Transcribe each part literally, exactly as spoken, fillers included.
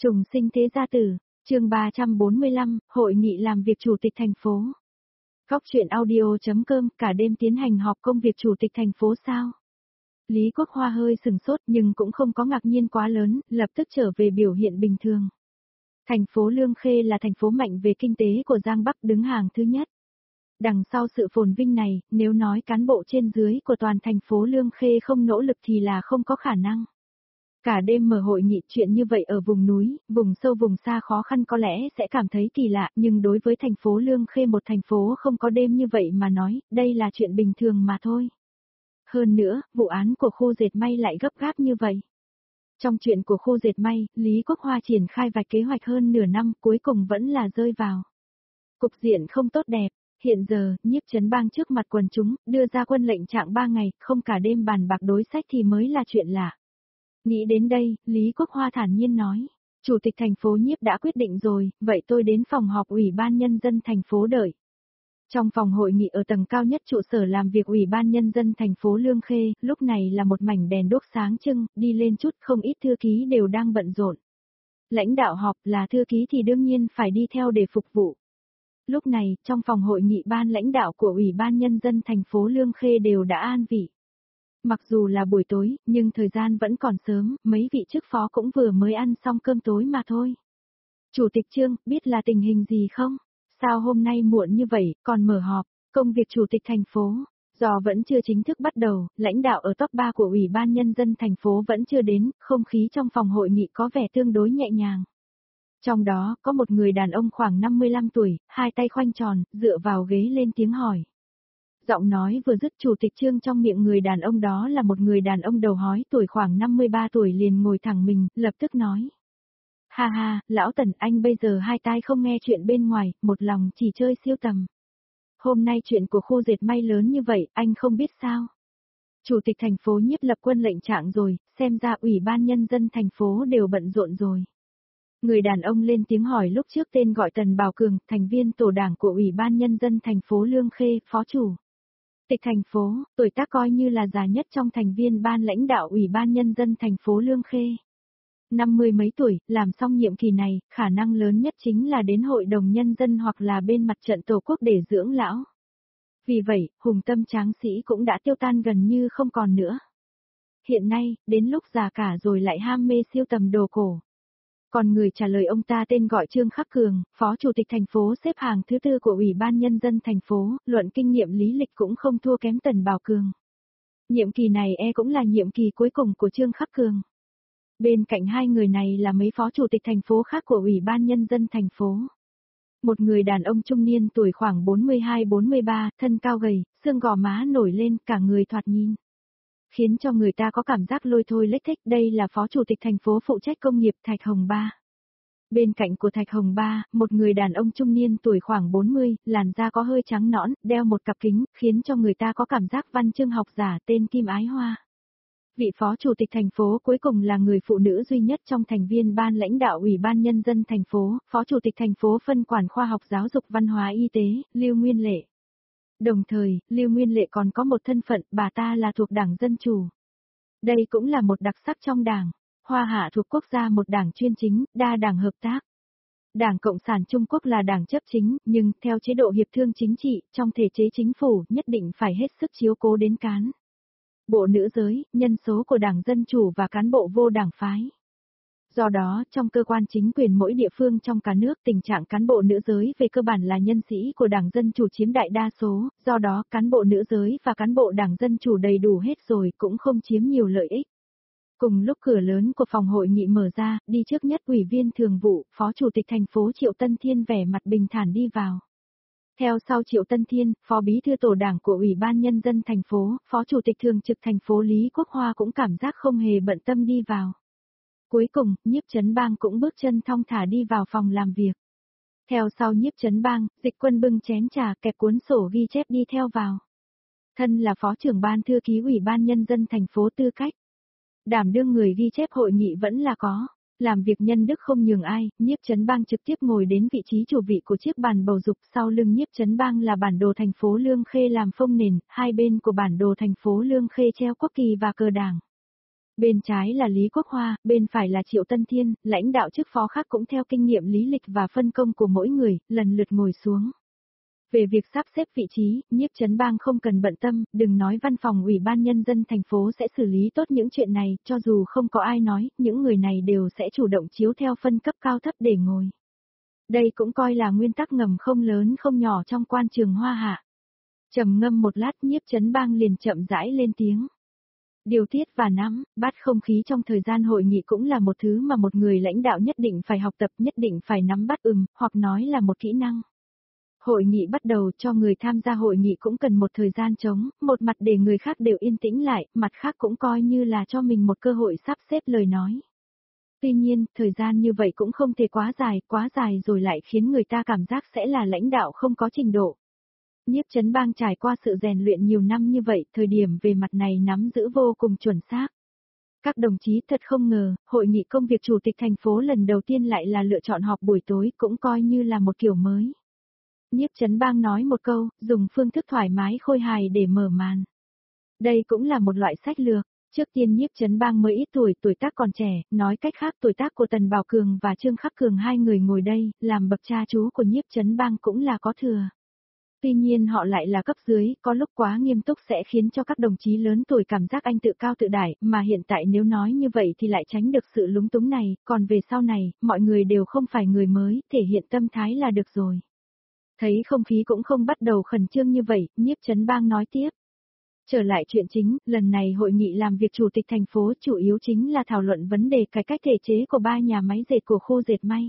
Trùng sinh thế gia tử, chương ba trăm bốn mươi lăm, hội nghị làm việc chủ tịch thành phố. Góc truyện audio.com, cả đêm tiến hành họp công việc chủ tịch thành phố sao? Lý Quốc Hoa hơi sừng sốt nhưng cũng không có ngạc nhiên quá lớn, lập tức trở về biểu hiện bình thường. Thành phố Lương Khê là thành phố mạnh về kinh tế của Giang Bắc, đứng hàng thứ nhất. Đằng sau sự phồn vinh này, nếu nói cán bộ trên dưới của toàn thành phố Lương Khê không nỗ lực thì là không có khả năng. Cả đêm mở hội nghị chuyện như vậy ở vùng núi, vùng sâu vùng xa khó khăn có lẽ sẽ cảm thấy kỳ lạ, nhưng đối với thành phố Lương Khê, một thành phố không có đêm như vậy mà nói, đây là chuyện bình thường mà thôi. Hơn nữa, vụ án của khu dệt may lại gấp gáp như vậy. Trong chuyện của khu dệt may, Lý Quốc Hoa triển khai vài kế hoạch hơn nửa năm, cuối cùng vẫn là rơi vào cục diện không tốt đẹp. Hiện giờ, Nhiếp Chấn Bang trước mặt quần chúng, đưa ra quân lệnh trạng ba ngày, không cả đêm bàn bạc đối sách thì mới là chuyện lạ. Nghĩ đến đây, Lý Quốc Hoa thản nhiên nói, Chủ tịch thành phố Nhiếp đã quyết định rồi, vậy tôi đến phòng họp Ủy ban Nhân dân thành phố đợi. Trong phòng hội nghị ở tầng cao nhất trụ sở làm việc Ủy ban Nhân dân thành phố Lương Khê, lúc này là một mảnh đèn đốt sáng trưng, đi lên chút không ít thư ký đều đang bận rộn. Lãnh đạo họp là thư ký thì đương nhiên phải đi theo để phục vụ. Lúc này, trong phòng hội nghị ban lãnh đạo của Ủy ban Nhân dân thành phố Lương Khê đều đã an vị. Mặc dù là buổi tối, nhưng thời gian vẫn còn sớm, mấy vị chức phó cũng vừa mới ăn xong cơm tối mà thôi. Chủ tịch Trương, biết là tình hình gì không? Sao hôm nay muộn như vậy, còn mở họp, công việc chủ tịch thành phố? Do vẫn chưa chính thức bắt đầu, lãnh đạo ở top ba của Ủy ban Nhân dân thành phố vẫn chưa đến, không khí trong phòng hội nghị có vẻ tương đối nhẹ nhàng. Trong đó, có một người đàn ông khoảng năm mươi lăm tuổi, hai tay khoanh tròn, dựa vào ghế lên tiếng hỏi. Giọng nói vừa dứt, Chủ tịch Trương trong miệng người đàn ông đó là một người đàn ông đầu hói, tuổi khoảng năm mươi ba tuổi liền ngồi thẳng mình, lập tức nói. Ha ha, lão Tần, anh bây giờ hai tai không nghe chuyện bên ngoài, một lòng chỉ chơi siêu tầm. Hôm nay chuyện của khu dệt may lớn như vậy, anh không biết sao? Chủ tịch thành phố Nhiếp lập quân lệnh trạng rồi, xem ra Ủy ban Nhân dân thành phố đều bận rộn rồi. Người đàn ông lên tiếng hỏi lúc trước tên gọi Tần Bảo Cường, thành viên tổ đảng của Ủy ban Nhân dân thành phố Lương Khê, phó chủ tịch thành phố, tuổi tác coi như là già nhất trong thành viên ban lãnh đạo Ủy ban Nhân dân thành phố Lương Khê. Năm mươi mấy tuổi, làm xong nhiệm kỳ này, khả năng lớn nhất chính là đến Hội đồng Nhân dân hoặc là bên mặt trận Tổ quốc để dưỡng lão. Vì vậy, hùng tâm tráng sĩ cũng đã tiêu tan gần như không còn nữa. Hiện nay, đến lúc già cả rồi lại ham mê siêu tầm đồ cổ. Còn người trả lời ông ta tên gọi Trương Khắc Cường, phó chủ tịch thành phố xếp hàng thứ tư của Ủy ban Nhân dân thành phố, luận kinh nghiệm lý lịch cũng không thua kém Tần Bảo Cường. Nhiệm kỳ này e cũng là nhiệm kỳ cuối cùng của Trương Khắc Cường. Bên cạnh hai người này là mấy phó chủ tịch thành phố khác của Ủy ban Nhân dân thành phố. Một người đàn ông trung niên tuổi khoảng bốn mươi hai bốn mươi ba, thân cao gầy, xương gò má nổi lên, cả người thoạt nhìn khiến cho người ta có cảm giác lôi thôi lếch thếch. Đây là phó chủ tịch thành phố phụ trách công nghiệp Thạch Hồng Ba. Bên cạnh của Thạch Hồng Ba, một người đàn ông trung niên tuổi khoảng bốn mươi, làn da có hơi trắng nõn, đeo một cặp kính, khiến cho người ta có cảm giác văn chương học giả, tên Kim Ái Hoa. Vị phó chủ tịch thành phố cuối cùng là người phụ nữ duy nhất trong thành viên ban lãnh đạo Ủy ban Nhân dân thành phố, phó chủ tịch thành phố phân quản khoa học giáo dục văn hóa y tế, Lưu Nguyên Lệ. Đồng thời, Lưu Nguyên Lệ còn có một thân phận, bà ta là thuộc Đảng Dân Chủ. Đây cũng là một đặc sắc trong đảng. Hoa Hạ thuộc quốc gia một đảng chuyên chính, đa đảng hợp tác. Đảng Cộng sản Trung Quốc là đảng chấp chính, nhưng theo chế độ hiệp thương chính trị, trong thể chế chính phủ nhất định phải hết sức chiếu cố đến cán bộ nữ giới, nhân số của Đảng Dân Chủ và cán bộ vô đảng phái. Do đó, trong cơ quan chính quyền mỗi địa phương trong cả nước, tình trạng cán bộ nữ giới về cơ bản là nhân sĩ của Đảng Dân Chủ chiếm đại đa số, do đó cán bộ nữ giới và cán bộ Đảng Dân Chủ đầy đủ hết rồi cũng không chiếm nhiều lợi ích. Cùng lúc cửa lớn của phòng hội nghị mở ra, đi trước nhất Ủy viên thường vụ, Phó Chủ tịch thành phố Triệu Tân Thiên vẻ mặt bình thản đi vào. Theo sau Triệu Tân Thiên, Phó Bí thư Tổ đảng của Ủy ban Nhân dân thành phố, Phó Chủ tịch Thường trực thành phố Lý Quốc Hoa cũng cảm giác không hề bận tâm đi vào. Cuối cùng, Nhiếp Chấn Bang cũng bước chân thong thả đi vào phòng làm việc. Theo sau Nhiếp Chấn Bang, Dịch Quân bưng chén trà kẹp cuốn sổ ghi chép đi theo vào. Thân là Phó trưởng ban thư ký Ủy ban Nhân dân thành phố tư cách. Đảm đương người ghi chép hội nghị vẫn là có. Làm việc nhân đức không nhường ai, Nhiếp Chấn Bang trực tiếp ngồi đến vị trí chủ vị của chiếc bàn bầu dục, sau lưng Nhiếp Chấn Bang là bản đồ thành phố Lương Khê làm phông nền, hai bên của bản đồ thành phố Lương Khê treo quốc kỳ và cờ đảng. Bên trái là Lý Quốc Hoa, bên phải là Triệu Tân Thiên, lãnh đạo chức phó khác cũng theo kinh nghiệm lý lịch và phân công của mỗi người, lần lượt ngồi xuống. Về việc sắp xếp vị trí, Nhiếp Chấn Bang không cần bận tâm, đừng nói văn phòng Ủy ban Nhân dân thành phố sẽ xử lý tốt những chuyện này, cho dù không có ai nói, những người này đều sẽ chủ động chiếu theo phân cấp cao thấp để ngồi. Đây cũng coi là nguyên tắc ngầm không lớn không nhỏ trong quan trường Hoa Hạ. Trầm ngâm một lát, Nhiếp Chấn Bang liền chậm rãi lên tiếng. Điều tiết và nắm, bắt không khí trong thời gian hội nghị cũng là một thứ mà một người lãnh đạo nhất định phải học tập, nhất định phải nắm bắt ừm, hoặc nói là một kỹ năng. Hội nghị bắt đầu, cho người tham gia hội nghị cũng cần một thời gian trống, một mặt để người khác đều yên tĩnh lại, mặt khác cũng coi như là cho mình một cơ hội sắp xếp lời nói. Tuy nhiên, thời gian như vậy cũng không thể quá dài, quá dài rồi lại khiến người ta cảm giác sẽ là lãnh đạo không có trình độ. Nhiếp Chấn Bang trải qua sự rèn luyện nhiều năm như vậy, thời điểm về mặt này nắm giữ vô cùng chuẩn xác. Các đồng chí thật không ngờ, hội nghị công việc chủ tịch thành phố lần đầu tiên lại là lựa chọn họp buổi tối, cũng coi như là một kiểu mới. Nhiếp Chấn Bang nói một câu, dùng phương thức thoải mái khôi hài để mở màn. Đây cũng là một loại sách lược. Trước tiên Nhiếp Chấn Bang mới ít tuổi, tuổi tác còn trẻ, nói cách khác tuổi tác của Tần Bảo Cường và Trương Khắc Cường hai người ngồi đây, làm bậc cha chú của Nhiếp Chấn Bang cũng là có thừa. Tuy nhiên họ lại là cấp dưới, có lúc quá nghiêm túc sẽ khiến cho các đồng chí lớn tuổi cảm giác anh tự cao tự đại, mà hiện tại nếu nói như vậy thì lại tránh được sự lúng túng này, còn về sau này, mọi người đều không phải người mới, thể hiện tâm thái là được rồi. Thấy không khí cũng không bắt đầu khẩn trương như vậy, Nhiếp Chấn Bang nói tiếp. Trở lại chuyện chính, lần này hội nghị làm việc chủ tịch thành phố chủ yếu chính là thảo luận vấn đề cải cách thể chế của ba nhà máy dệt của khu dệt may.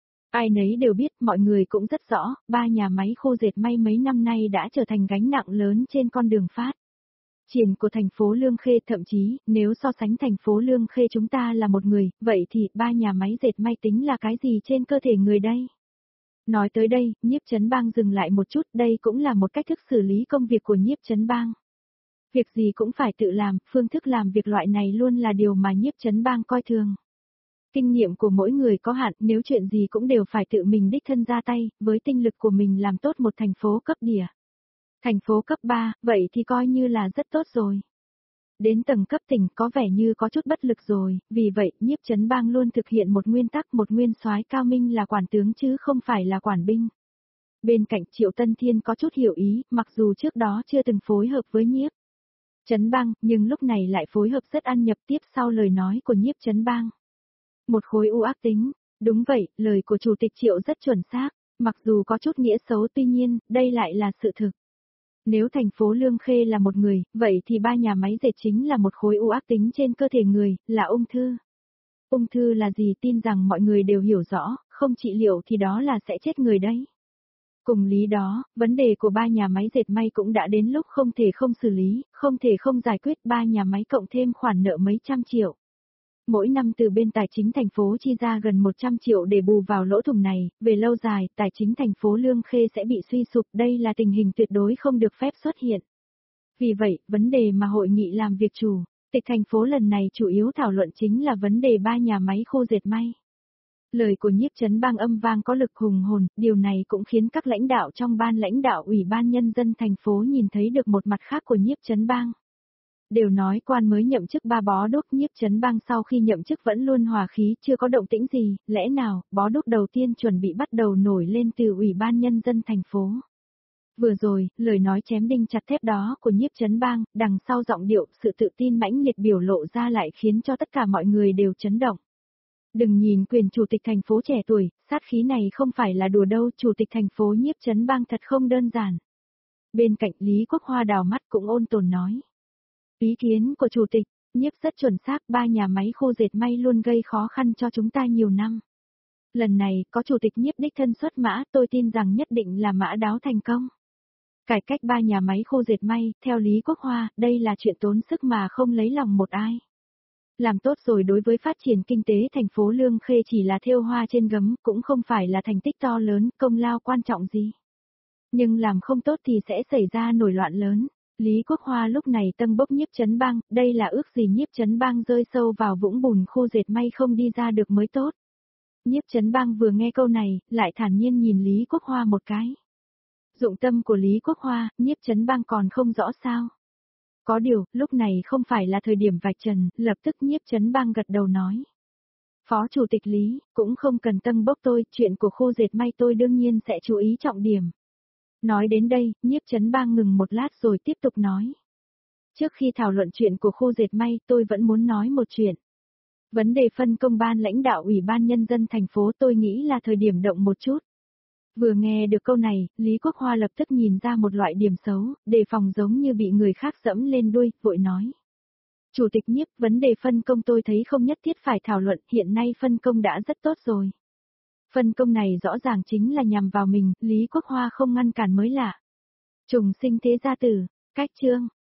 Ai nấy đều biết, mọi người cũng rất rõ, ba nhà máy khu dệt may mấy năm nay đã trở thành gánh nặng lớn trên con đường phát triển của thành phố Lương Khê, thậm chí, nếu so sánh thành phố Lương Khê chúng ta là một người, vậy thì ba nhà máy dệt may tính là cái gì trên cơ thể người đây? Nói tới đây, Nhiếp Chấn Bang dừng lại một chút, đây cũng là một cách thức xử lý công việc của Nhiếp Chấn Bang. Việc gì cũng phải tự làm, phương thức làm việc loại này luôn là điều mà Nhiếp Chấn Bang coi thường. Kinh nghiệm của mỗi người có hạn, nếu chuyện gì cũng đều phải tự mình đích thân ra tay, với tinh lực của mình làm tốt một thành phố cấp địa. Thành phố cấp ba, vậy thì coi như là rất tốt rồi. Đến tầng cấp tỉnh có vẻ như có chút bất lực rồi, vì vậy Nhiếp Chấn Bang luôn thực hiện một nguyên tắc, một nguyên soái cao minh là quản tướng chứ không phải là quản binh. Bên cạnh Triệu Tân Thiên có chút hiểu ý, mặc dù trước đó chưa từng phối hợp với Nhiếp Chấn Bang, nhưng lúc này lại phối hợp rất ăn nhập tiếp sau lời nói của Nhiếp Chấn Bang. Một khối u ác tính, đúng vậy, lời của Chủ tịch Triệu rất chuẩn xác, mặc dù có chút nghĩa xấu tuy nhiên, đây lại là sự thực. Nếu thành phố Lương Khê là một người, vậy thì ba nhà máy dệt chính là một khối u ác tính trên cơ thể người, là ung thư. Ung thư là gì tin rằng mọi người đều hiểu rõ, không trị liệu thì đó là sẽ chết người đấy. Cùng lý đó, vấn đề của ba nhà máy dệt may cũng đã đến lúc không thể không xử lý, không thể không giải quyết ba nhà máy cộng thêm khoản nợ mấy trăm triệu. Mỗi năm từ bên tài chính thành phố chi ra gần một trăm triệu để bù vào lỗ thủng này, về lâu dài, tài chính thành phố Lương Khê sẽ bị suy sụp, đây là tình hình tuyệt đối không được phép xuất hiện. Vì vậy, vấn đề mà hội nghị làm việc chủ tịch thành phố lần này chủ yếu thảo luận chính là vấn đề ba nhà máy khu dệt may. Lời của Nhiếp Chấn Bang âm vang có lực hùng hồn, điều này cũng khiến các lãnh đạo trong ban lãnh đạo Ủy ban Nhân dân thành phố nhìn thấy được một mặt khác của Nhiếp Chấn Bang. Đều nói quan mới nhậm chức ba bó đúc, Nhiếp Chấn Bang sau khi nhậm chức vẫn luôn hòa khí, chưa có động tĩnh gì, lẽ nào, bó đúc đầu tiên chuẩn bị bắt đầu nổi lên từ Ủy ban Nhân dân thành phố. Vừa rồi, lời nói chém đinh chặt thép đó của Nhiếp Chấn Bang, đằng sau giọng điệu, sự tự tin mãnh liệt biểu lộ ra lại khiến cho tất cả mọi người đều chấn động. Đừng nhìn quyền chủ tịch thành phố trẻ tuổi, sát khí này không phải là đùa đâu, chủ tịch thành phố Nhiếp Chấn Bang thật không đơn giản. Bên cạnh Lý Quốc Hoa đào mắt cũng ôn tồn nói. Ý kiến của chủ tịch, Nhiếp rất chuẩn xác, ba nhà máy khu dệt may luôn gây khó khăn cho chúng ta nhiều năm. Lần này, có chủ tịch Nhiếp đích thân xuất mã, tôi tin rằng nhất định là mã đáo thành công. Cải cách ba nhà máy khu dệt may, theo Lý Quốc Hoa, đây là chuyện tốn sức mà không lấy lòng một ai. Làm tốt rồi đối với phát triển kinh tế thành phố Lương Khê chỉ là thêu hoa trên gấm, cũng không phải là thành tích to lớn, công lao quan trọng gì. Nhưng làm không tốt thì sẽ xảy ra nổi loạn lớn. Lý Quốc Hoa lúc này tâng bốc Nhiếp Chấn Bang, đây là ước gì Nhiếp Chấn Bang rơi sâu vào vũng bùn khu dệt may không đi ra được mới tốt. Nhiếp Chấn Bang vừa nghe câu này, lại thản nhiên nhìn Lý Quốc Hoa một cái. Dụng tâm của Lý Quốc Hoa, Nhiếp Chấn Bang còn không rõ sao. Có điều, lúc này không phải là thời điểm vạch trần, lập tức Nhiếp Chấn Bang gật đầu nói. Phó Chủ tịch Lý, cũng không cần tân bốc tôi, chuyện của khu dệt may tôi đương nhiên sẽ chú ý trọng điểm. Nói đến đây, Nhiếp Chấn Bang ngừng một lát rồi tiếp tục nói. Trước khi thảo luận chuyện của khu dệt may, tôi vẫn muốn nói một chuyện. Vấn đề phân công ban lãnh đạo Ủy ban Nhân dân thành phố tôi nghĩ là thời điểm động một chút. Vừa nghe được câu này, Lý Quốc Hoa lập tức nhìn ra một loại điểm xấu, đề phòng giống như bị người khác dẫm lên đuôi, vội nói. Chủ tịch Nhiếp, vấn đề phân công tôi thấy không nhất thiết phải thảo luận, hiện nay phân công đã rất tốt rồi. Phân công này rõ ràng chính là nhằm vào mình, Lý Quốc Hoa không ngăn cản mới lạ. Trùng sinh thế gia tử, cách chương.